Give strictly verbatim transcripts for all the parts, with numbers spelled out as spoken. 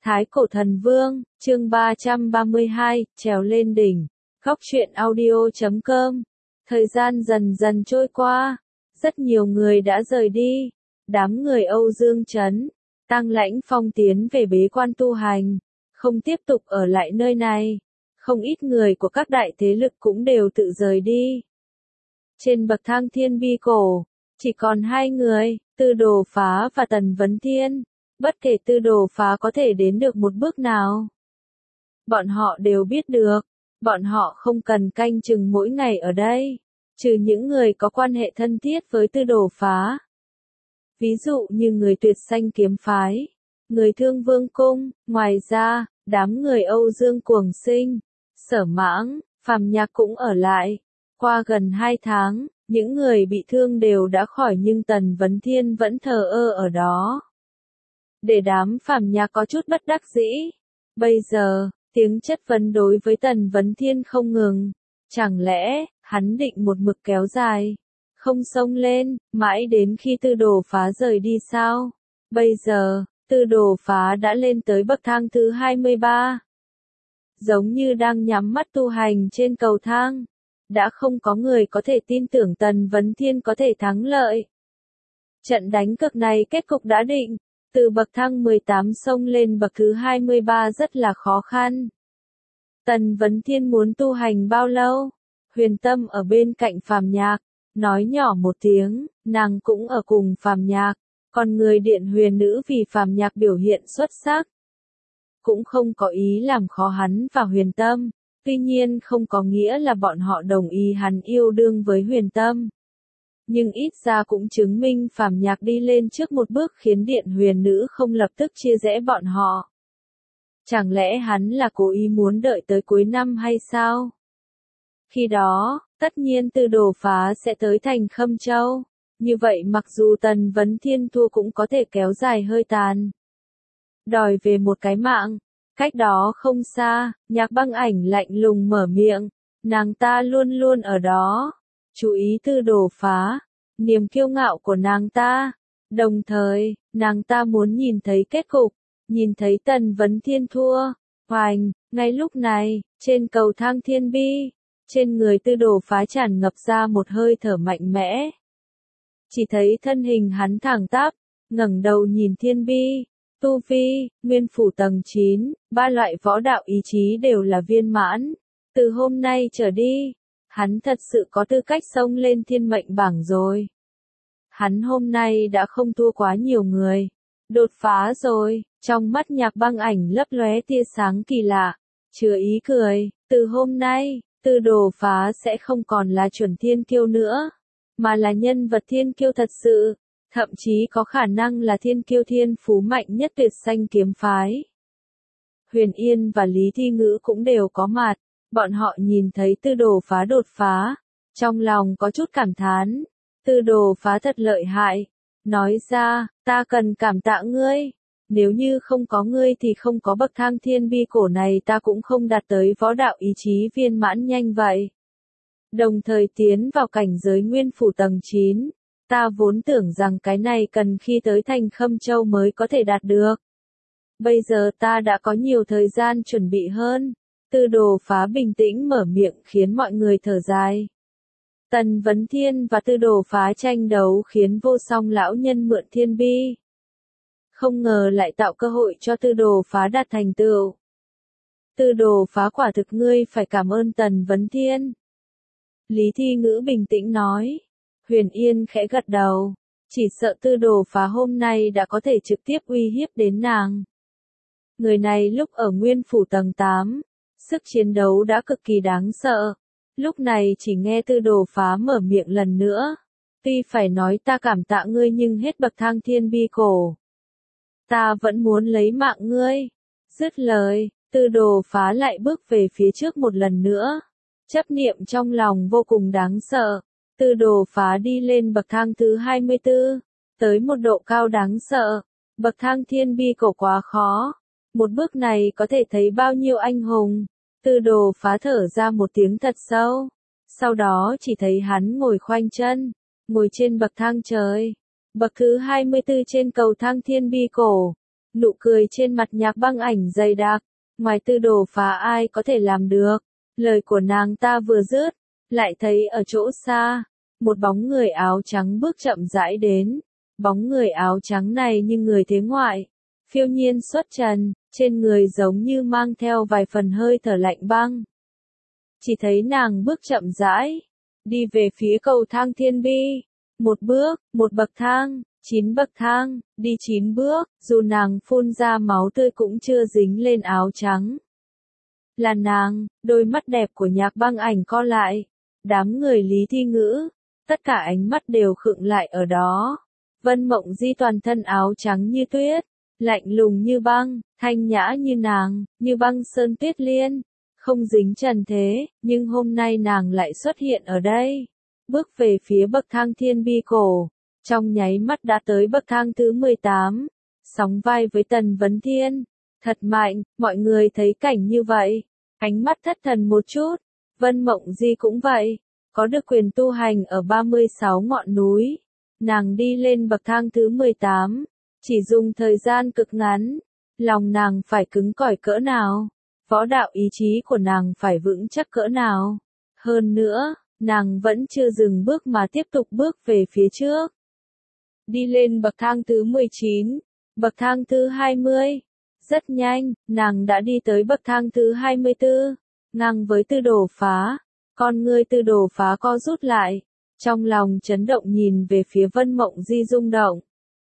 Thái Cổ Thần Vương, chương ba trăm ba mươi hai, trèo lên đỉnh. Góc truyện audio chấm com. Thời gian dần dần trôi qua, rất nhiều người đã rời đi. Đám người Âu Dương Trấn, Tăng Lãnh Phong tiến về bế quan tu hành, không tiếp tục ở lại nơi này. Không ít người của các đại thế lực cũng đều tự rời đi. Trên bậc thang thiên bi cổ, chỉ còn hai người, Tư Đồ Phá và Tần Vấn Thiên. Bất kể Tư Đồ Phá có thể đến được một bước nào, bọn họ đều biết được, bọn họ không cần canh chừng mỗi ngày ở đây, trừ những người có quan hệ thân thiết với Tư Đồ Phá. Ví dụ như người Tuyệt Xanh Kiếm Phái, người Thương Vương Cung, ngoài ra, đám người Âu Dương Cuồng Sinh, Sở Mãng, Phàm Nhạc cũng ở lại. Qua gần hai tháng, những người bị thương đều đã khỏi nhưng Tần Vấn Thiên vẫn thờ ơ ở đó. Để đám Phàm Nhạc có chút bất đắc dĩ. Bây giờ, tiếng chất vấn đối với Tần Vấn Thiên không ngừng. Chẳng lẽ, hắn định một mực kéo dài, không xông lên, mãi đến khi Tư Đồ Phá rời đi sao? Bây giờ, Tư Đồ Phá đã lên tới bậc thang thứ hai mươi ba. Giống như đang nhắm mắt tu hành trên cầu thang. Đã không có người có thể tin tưởng Tần Vấn Thiên có thể thắng lợi. Trận đánh cực này kết cục đã định. Từ bậc thang mười tám xông lên bậc thứ hai mươi ba rất là khó khăn. Tần Vấn Thiên muốn tu hành bao lâu? Huyền Tâm ở bên cạnh Phàm Nhạc, nói nhỏ một tiếng, nàng cũng ở cùng Phàm Nhạc, còn người Điện Huyền Nữ vì Phàm Nhạc biểu hiện xuất sắc, cũng không có ý làm khó hắn và Huyền Tâm, tuy nhiên không có nghĩa là bọn họ đồng ý hắn yêu đương với Huyền Tâm. Nhưng ít ra cũng chứng minh Phàm Nhạc đi lên trước một bước khiến Điện Huyền Nữ không lập tức chia rẽ bọn họ. Chẳng lẽ hắn là cố ý muốn đợi tới cuối năm hay sao? Khi đó, tất nhiên Tư Đồ Phá sẽ tới thành Khâm Châu. Như vậy mặc dù Tần Vấn Thiên thua cũng có thể kéo dài hơi tàn. Đòi về một cái mạng. Cách đó không xa, Nhạc Băng Ảnh lạnh lùng mở miệng. Nàng ta luôn luôn ở đó. Chú ý Tư Đồ Phá, niềm kiêu ngạo của nàng ta. Đồng thời, nàng ta muốn nhìn thấy kết cục, nhìn thấy Tần Vấn Thiên thua. Hoành, ngay lúc này, trên cầu thang thiên bi, trên người Tư Đồ Phá tràn ngập ra một hơi thở mạnh mẽ. Chỉ thấy thân hình hắn thẳng tắp, ngẩng đầu nhìn thiên bi, tu vi, nguyên phủ tầng chín, ba loại võ đạo ý chí đều là viên mãn. Từ hôm nay trở đi, hắn thật sự có tư cách xông lên thiên mệnh bảng rồi. Hắn hôm nay đã không thua quá nhiều người. Đột phá rồi, trong mắt Nhạc Băng Ảnh lấp lóe tia sáng kỳ lạ, chứa ý cười, từ hôm nay, Tư Đồ Phá sẽ không còn là chuẩn thiên kiêu nữa, mà là nhân vật thiên kiêu thật sự, thậm chí có khả năng là thiên kiêu thiên phú mạnh nhất Tuyệt Xanh Kiếm Phái. Huyền Yên và Lý Thi Ngữ cũng đều có mặt, bọn họ nhìn thấy Tư Đồ Phá đột phá, trong lòng có chút cảm thán, Tư Đồ Phá thật lợi hại, nói ra, ta cần cảm tạ ngươi, nếu như không có ngươi thì không có bậc thang thiên bi cổ này ta cũng không đạt tới võ đạo ý chí viên mãn nhanh vậy. Đồng thời tiến vào cảnh giới nguyên phủ tầng chín, ta vốn tưởng rằng cái này cần khi tới thành Khâm Châu mới có thể đạt được. Bây giờ ta đã có nhiều thời gian chuẩn bị hơn. Tư Đồ Phá bình tĩnh mở miệng khiến mọi người thở dài. Tần Vấn Thiên và Tư Đồ Phá tranh đấu khiến Vô Song lão nhân mượn thiên bi. Không ngờ lại tạo cơ hội cho Tư Đồ Phá đạt thành tựu. Tư Đồ Phá quả thực ngươi phải cảm ơn Tần Vấn Thiên. Lý Thi Ngữ bình tĩnh nói. Huyền Yên khẽ gật đầu. Chỉ sợ Tư Đồ Phá hôm nay đã có thể trực tiếp uy hiếp đến nàng. Người này lúc ở nguyên phủ tầng tám, sức chiến đấu đã cực kỳ đáng sợ. Lúc này chỉ nghe Tư Đồ Phá mở miệng lần nữa. Tuy phải nói ta cảm tạ ngươi nhưng hết bậc thang thiên bi cổ, ta vẫn muốn lấy mạng ngươi. Dứt lời, Tư Đồ Phá lại bước về phía trước một lần nữa. Chấp niệm trong lòng vô cùng đáng sợ. Tư Đồ Phá đi lên bậc thang thứ hai mươi tư, tới một độ cao đáng sợ. Bậc thang thiên bi cổ quá khó. Một bước này có thể thấy bao nhiêu anh hùng. Tư Đồ Phá thở ra một tiếng thật sâu. Sau đó chỉ thấy hắn ngồi khoanh chân, ngồi trên bậc thang trời. Bậc thứ hai mươi tư trên cầu thang thiên bi cổ. Nụ cười trên mặt Nhạc Băng Ảnh dày đặc, ngoài Tư Đồ Phá ai có thể làm được. Lời của nàng ta vừa dứt, lại thấy ở chỗ xa, một bóng người áo trắng bước chậm rãi đến. Bóng người áo trắng này như người thế ngoại, phiêu nhiên xuất trần, trên người giống như mang theo vài phần hơi thở lạnh băng. Chỉ thấy nàng bước chậm rãi, đi về phía cầu thang thiên bi. Một bước, một bậc thang, chín bậc thang, đi chín bước, dù nàng phun ra máu tươi cũng chưa dính lên áo trắng. Là nàng, đôi mắt đẹp của Nhạc Băng Ảnh co lại. Đám người Lý Thi Ngữ, tất cả ánh mắt đều khựng lại ở đó. Vân Mộng Di toàn thân áo trắng như tuyết, lạnh lùng như băng, thanh nhã như nàng, như băng sơn tuyết liên, không dính trần thế, nhưng hôm nay nàng lại xuất hiện ở đây. Bước về phía bậc thang thiên bi cổ, trong nháy mắt đã tới bậc thang thứ mười tám, sóng vai với Tần Vấn Thiên. Thật mạnh, mọi người thấy cảnh như vậy, ánh mắt thất thần một chút. Vân Mộng Di cũng vậy, có được quyền tu hành ở ba mươi sáu ngọn núi. Nàng đi lên bậc thang thứ mười tám, chỉ dùng thời gian cực ngắn, lòng nàng phải cứng cỏi cỡ nào, võ đạo ý chí của nàng phải vững chắc cỡ nào. Hơn nữa, nàng vẫn chưa dừng bước mà tiếp tục bước về phía trước. Đi lên bậc thang thứ mười chín, bậc thang thứ hai mươi. Rất nhanh, nàng đã đi tới bậc thang thứ hai mươi tư, ngang với Tư Đồ Phá. Con ngươi Tư Đồ Phá co rút lại, trong lòng chấn động nhìn về phía Vân Mộng Di rung động.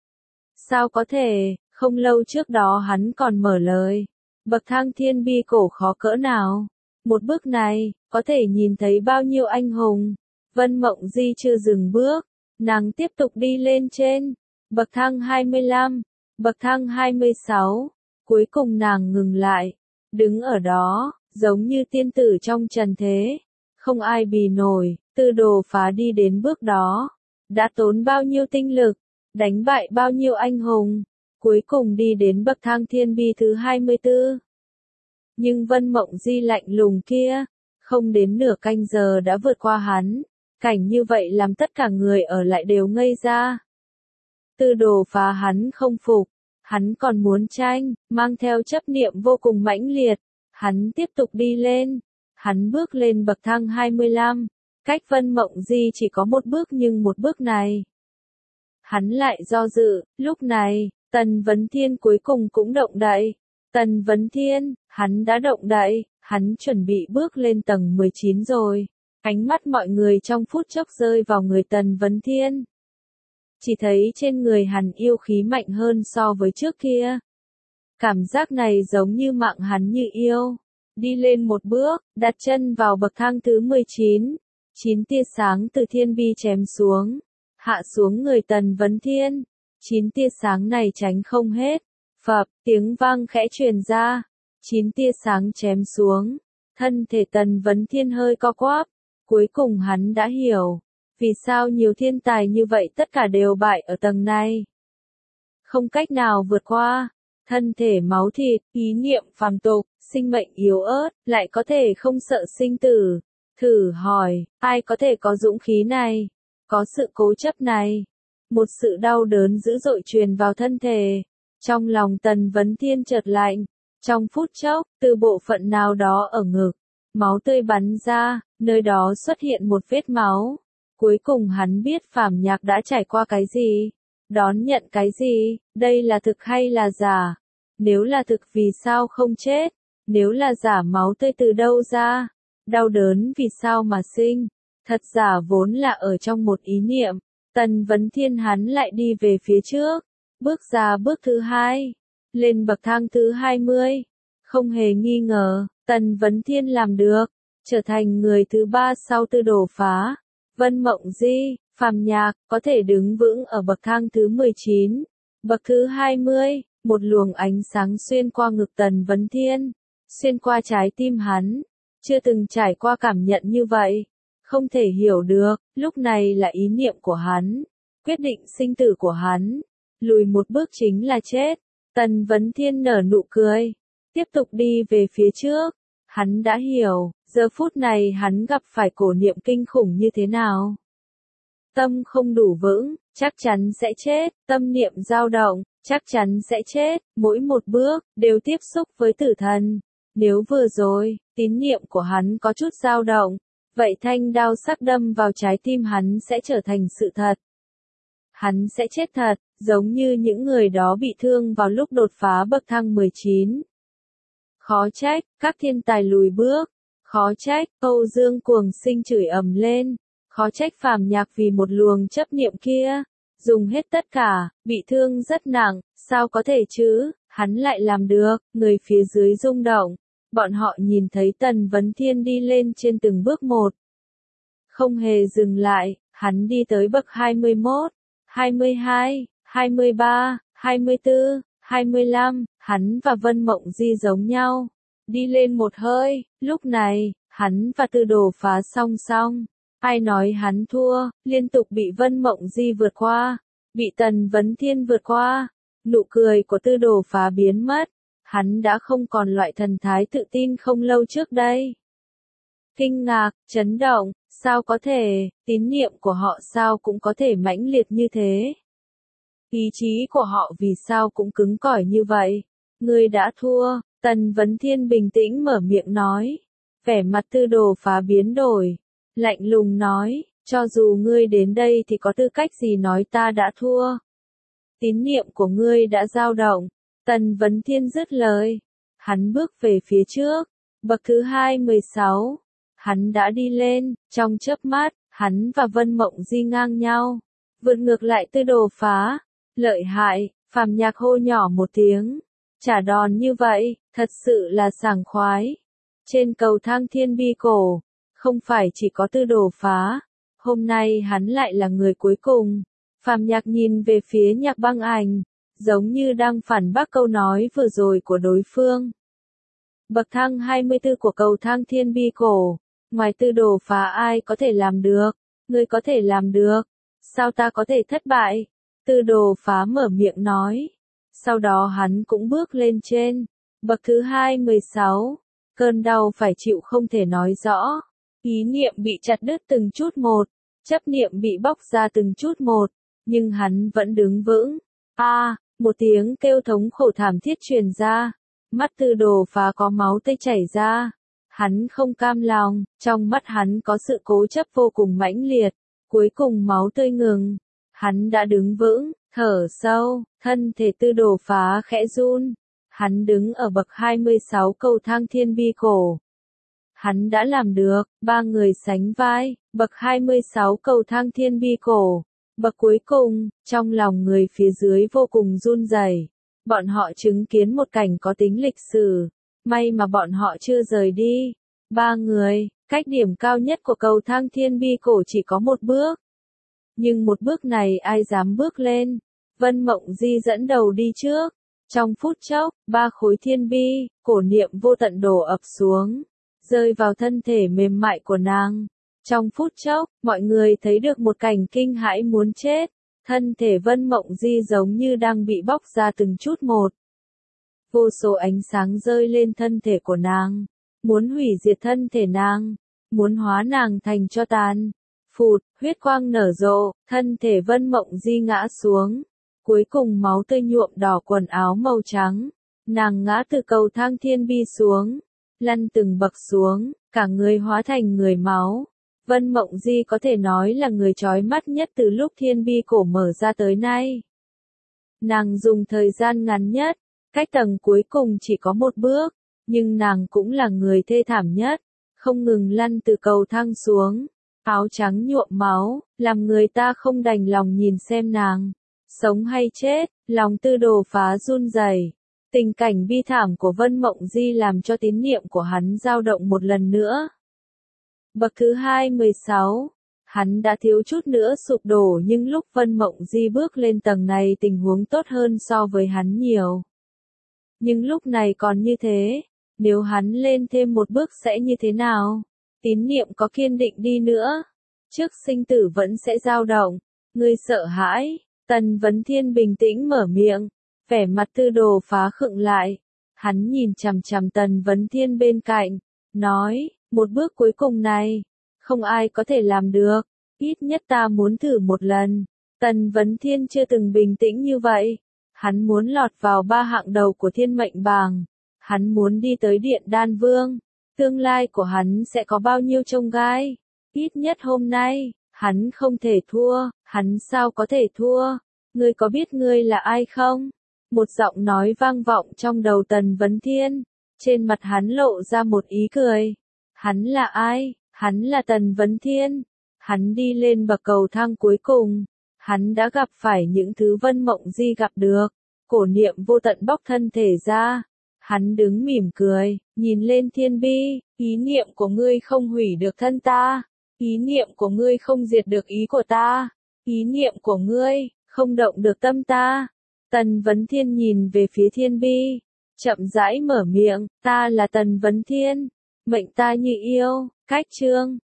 Sao có thể, không lâu trước đó hắn còn mở lời. Bậc thang thiên bi cổ khó cỡ nào. Một bước này, có thể nhìn thấy bao nhiêu anh hùng. Vân Mộng Di chưa dừng bước, nàng tiếp tục đi lên trên. Bậc thang hai mươi lăm, bậc thang hai mươi sáu, cuối cùng nàng ngừng lại. Đứng ở đó, giống như tiên tử trong trần thế. Không ai bì nổi, Tư Đồ Phá đi đến bước đó. Đã tốn bao nhiêu tinh lực, đánh bại bao nhiêu anh hùng, cuối cùng đi đến bậc thang thiên bi thứ hai mươi tư. Nhưng Vân Mộng Di lạnh lùng kia, không đến nửa canh giờ đã vượt qua hắn. Cảnh như vậy làm tất cả người ở lại đều ngây ra. Tư Đồ Phá hắn không phục, hắn còn muốn tranh, mang theo chấp niệm vô cùng mãnh liệt. Hắn tiếp tục đi lên, hắn bước lên bậc thang hai mươi lăm, cách Vân Mộng Di chỉ có một bước nhưng một bước này. Hắn lại do dự, lúc này, Tần Vấn Thiên cuối cùng cũng động đậy. Tần Vấn Thiên, hắn đã động đậy, hắn chuẩn bị bước lên tầng mười chín rồi. Ánh mắt mọi người trong phút chốc rơi vào người Tần Vấn Thiên. Chỉ thấy trên người hắn yêu khí mạnh hơn so với trước kia. Cảm giác này giống như mạng hắn như yêu. Đi lên một bước, đặt chân vào bậc thang thứ mười chín. Chín tia sáng từ thiên bi chém xuống, hạ xuống người Tần Vấn Thiên. Chín tia sáng này tránh không hết. Phập, tiếng vang khẽ truyền ra. Chín tia sáng chém xuống. Thân thể Tần Vấn Thiên hơi co quắp. Cuối cùng hắn đã hiểu. Vì sao nhiều thiên tài như vậy tất cả đều bại ở tầng này. Không cách nào vượt qua. Thân thể máu thịt, ý niệm phàm tục, sinh mệnh yếu ớt, lại có thể không sợ sinh tử. Thử hỏi, ai có thể có dũng khí này? Có sự cố chấp này? Một sự đau đớn dữ dội truyền vào thân thể. Trong lòng Tần Vấn Thiên chợt lạnh. Trong phút chốc, từ bộ phận nào đó ở ngực, máu tươi bắn ra, nơi đó xuất hiện một vết máu. Cuối cùng hắn biết Phàm Nhạc đã trải qua cái gì, đón nhận cái gì, đây là thực hay là giả? Nếu là thực vì sao không chết? Nếu là giả máu tươi từ đâu ra? Đau đớn vì sao mà sinh? Thật giả vốn là ở trong một ý niệm. Tần Vấn Thiên hắn lại đi về phía trước, bước ra bước thứ hai, lên bậc thang thứ hai mươi. Không hề nghi ngờ, Tần Vấn Thiên làm được, trở thành người thứ ba sau Tư Đồ Phá. Vân Mộng Di, Phàm Nhạc, có thể đứng vững ở bậc thang thứ mười chín. Bậc thứ hai mươi, một luồng ánh sáng xuyên qua ngực Tần Vấn Thiên, xuyên qua trái tim hắn. Chưa từng trải qua cảm nhận như vậy. Không thể hiểu được, lúc này là ý niệm của hắn. Quyết định sinh tử của hắn. Lùi một bước chính là chết. Tần Vấn Thiên nở nụ cười. Tiếp tục đi về phía trước. Hắn đã hiểu, giờ phút này hắn gặp phải cổ niệm kinh khủng như thế nào. Tâm không đủ vững, chắc chắn sẽ chết. Tâm niệm dao động, chắc chắn sẽ chết, mỗi một bước, đều tiếp xúc với tử thần. Nếu vừa rồi, tín niệm của hắn có chút dao động, vậy thanh đao sắc đâm vào trái tim hắn sẽ trở thành sự thật. Hắn sẽ chết thật, giống như những người đó bị thương vào lúc đột phá bậc thang mười chín. Khó trách, các thiên tài lùi bước. Khó trách, Âu Dương Cuồng Sinh chửi ầm lên. Khó trách Phàm Nhạc vì một luồng chấp niệm kia, dùng hết tất cả, bị thương rất nặng, sao có thể chứ, hắn lại làm được, người phía dưới rung động. Bọn họ nhìn thấy Tần Vấn Thiên đi lên trên từng bước một. Không hề dừng lại, hắn đi tới bậc hai mươi mốt, hai mươi hai, hai mươi ba, hai mươi tư, hai mươi lăm, hắn và Vân Mộng Di giống nhau. Đi lên một hơi, lúc này, hắn và Tư Đồ Phá song song. Ai nói hắn thua, liên tục bị Vân Mộng Di vượt qua, bị Tần Vấn Thiên vượt qua. Nụ cười của Tư Đồ Phá biến mất, hắn đã không còn loại thần thái tự tin không lâu trước đây. Kinh ngạc, chấn động, sao có thể, tín niệm của họ sao cũng có thể mãnh liệt như thế. Ý chí của họ vì sao cũng cứng cỏi như vậy. Ngươi đã thua, Tần Vấn Thiên bình tĩnh mở miệng nói. Vẻ mặt Tư Đồ Phá biến đổi, lạnh lùng nói, cho dù ngươi đến đây thì có tư cách gì nói ta đã thua. Tín niệm của ngươi đã dao động. Tần Vấn Thiên dứt lời. Hắn bước về phía trước. Bậc thứ hai mươi sáu. Hắn đã đi lên, trong chớp mắt, hắn và Vân Mộng Di ngang nhau. Vượt ngược lại Tư Đồ Phá. Lợi hại, Phàm Nhạc hô nhỏ một tiếng. Trả đòn như vậy, thật sự là sảng khoái. Trên cầu thang thiên bi cổ, không phải chỉ có Tư Đồ Phá. Hôm nay hắn lại là người cuối cùng. Phàm Nhạc nhìn về phía Nhạc Băng Ảnh, giống như đang phản bác câu nói vừa rồi của đối phương. Bậc thang hai mươi tư của cầu thang thiên bi cổ, ngoài Tư Đồ Phá ai có thể làm được, ngươi có thể làm được, sao ta có thể thất bại? Tư Đồ Phá mở miệng nói. Sau đó hắn cũng bước lên trên, bậc thứ hai mươi sáu, cơn đau phải chịu không thể nói rõ, ý niệm bị chặt đứt từng chút một, chấp niệm bị bóc ra từng chút một, nhưng hắn vẫn đứng vững. A, à, một tiếng kêu thống khổ thảm thiết truyền ra, mắt Tư Đồ Phá có máu tươi chảy ra. Hắn không cam lòng, trong mắt hắn có sự cố chấp vô cùng mãnh liệt, cuối cùng máu tươi ngừng. Hắn đã đứng vững, thở sâu, thân thể Tư Đồ Phá khẽ run. Hắn đứng ở bậc hai mươi sáu cầu thang thiên bi cổ. Hắn đã làm được, ba người sánh vai, bậc hai mươi sáu cầu thang thiên bi cổ. Bậc cuối cùng, trong lòng người phía dưới vô cùng run rẩy. Bọn họ chứng kiến một cảnh có tính lịch sử. May mà bọn họ chưa rời đi. Ba người, cách điểm cao nhất của cầu thang thiên bi cổ chỉ có một bước. Nhưng một bước này ai dám bước lên. Vân Mộng Di dẫn đầu đi trước. Trong phút chốc, ba khối thiên bi, cổ niệm vô tận đổ ập xuống, rơi vào thân thể mềm mại của nàng. Trong phút chốc, mọi người thấy được một cảnh kinh hãi muốn chết. Thân thể Vân Mộng Di giống như đang bị bóc ra từng chút một. Vô số ánh sáng rơi lên thân thể của nàng, muốn hủy diệt thân thể nàng, muốn hóa nàng thành tro tàn. Phụt, huyết quang nở rộ, thân thể Vân Mộng Di ngã xuống. Cuối cùng máu tươi nhuộm đỏ quần áo màu trắng. Nàng ngã từ cầu thang thiên bi xuống, lăn từng bậc xuống, cả người hóa thành người máu. Vân Mộng Di có thể nói là người chói mắt nhất từ lúc thiên bi cổ mở ra tới nay. Nàng dùng thời gian ngắn nhất, cách tầng cuối cùng chỉ có một bước, nhưng nàng cũng là người thê thảm nhất, không ngừng lăn từ cầu thang xuống, áo trắng nhuộm máu, làm người ta không đành lòng nhìn xem nàng. Sống hay chết, lòng Tư Đồ Phá run rẩy. Tình cảnh bi thảm của Vân Mộng Di làm cho tín niệm của hắn dao động một lần nữa. Bậc thứ hai mươi sáu, hắn đã thiếu chút nữa sụp đổ nhưng lúc Vân Mộng Di bước lên tầng này tình huống tốt hơn so với hắn nhiều. Nhưng lúc này còn như thế, nếu hắn lên thêm một bước sẽ như thế nào? Tín niệm có kiên định đi nữa, trước sinh tử vẫn sẽ dao động. Ngươi sợ hãi? Tần Vấn Thiên bình tĩnh mở miệng, vẻ mặt Tư Đồ Phá khựng lại. Hắn nhìn chằm chằm Tần Vấn Thiên bên cạnh, nói, một bước cuối cùng này, không ai có thể làm được, ít nhất ta muốn thử một lần. Tần Vấn Thiên chưa từng bình tĩnh như vậy. Hắn muốn lọt vào ba hạng đầu của thiên mệnh bảng. Hắn muốn đi tới Điện Đan Vương. Tương lai của hắn sẽ có bao nhiêu chông gai? Ít nhất hôm nay, hắn không thể thua. Hắn sao có thể thua? Ngươi có biết ngươi là ai không? Một giọng nói vang vọng trong đầu Tần Vấn Thiên. Trên mặt hắn lộ ra một ý cười. Hắn là ai? Hắn là Tần Vấn Thiên. Hắn đi lên bậc cầu thang cuối cùng. Hắn đã gặp phải những thứ Vân Mộng Di gặp được. Cổ niệm vô tận bóc thân thể ra. Hắn đứng mỉm cười, nhìn lên Thiên Bi. Ý niệm của ngươi không hủy được thân ta. Ý niệm của ngươi không diệt được ý của ta. Ý niệm của ngươi không động được tâm ta. Tần Vấn Thiên nhìn về phía Thiên Bi. Chậm rãi mở miệng, ta là Tần Vấn Thiên. Mệnh ta như yêu. Cách chương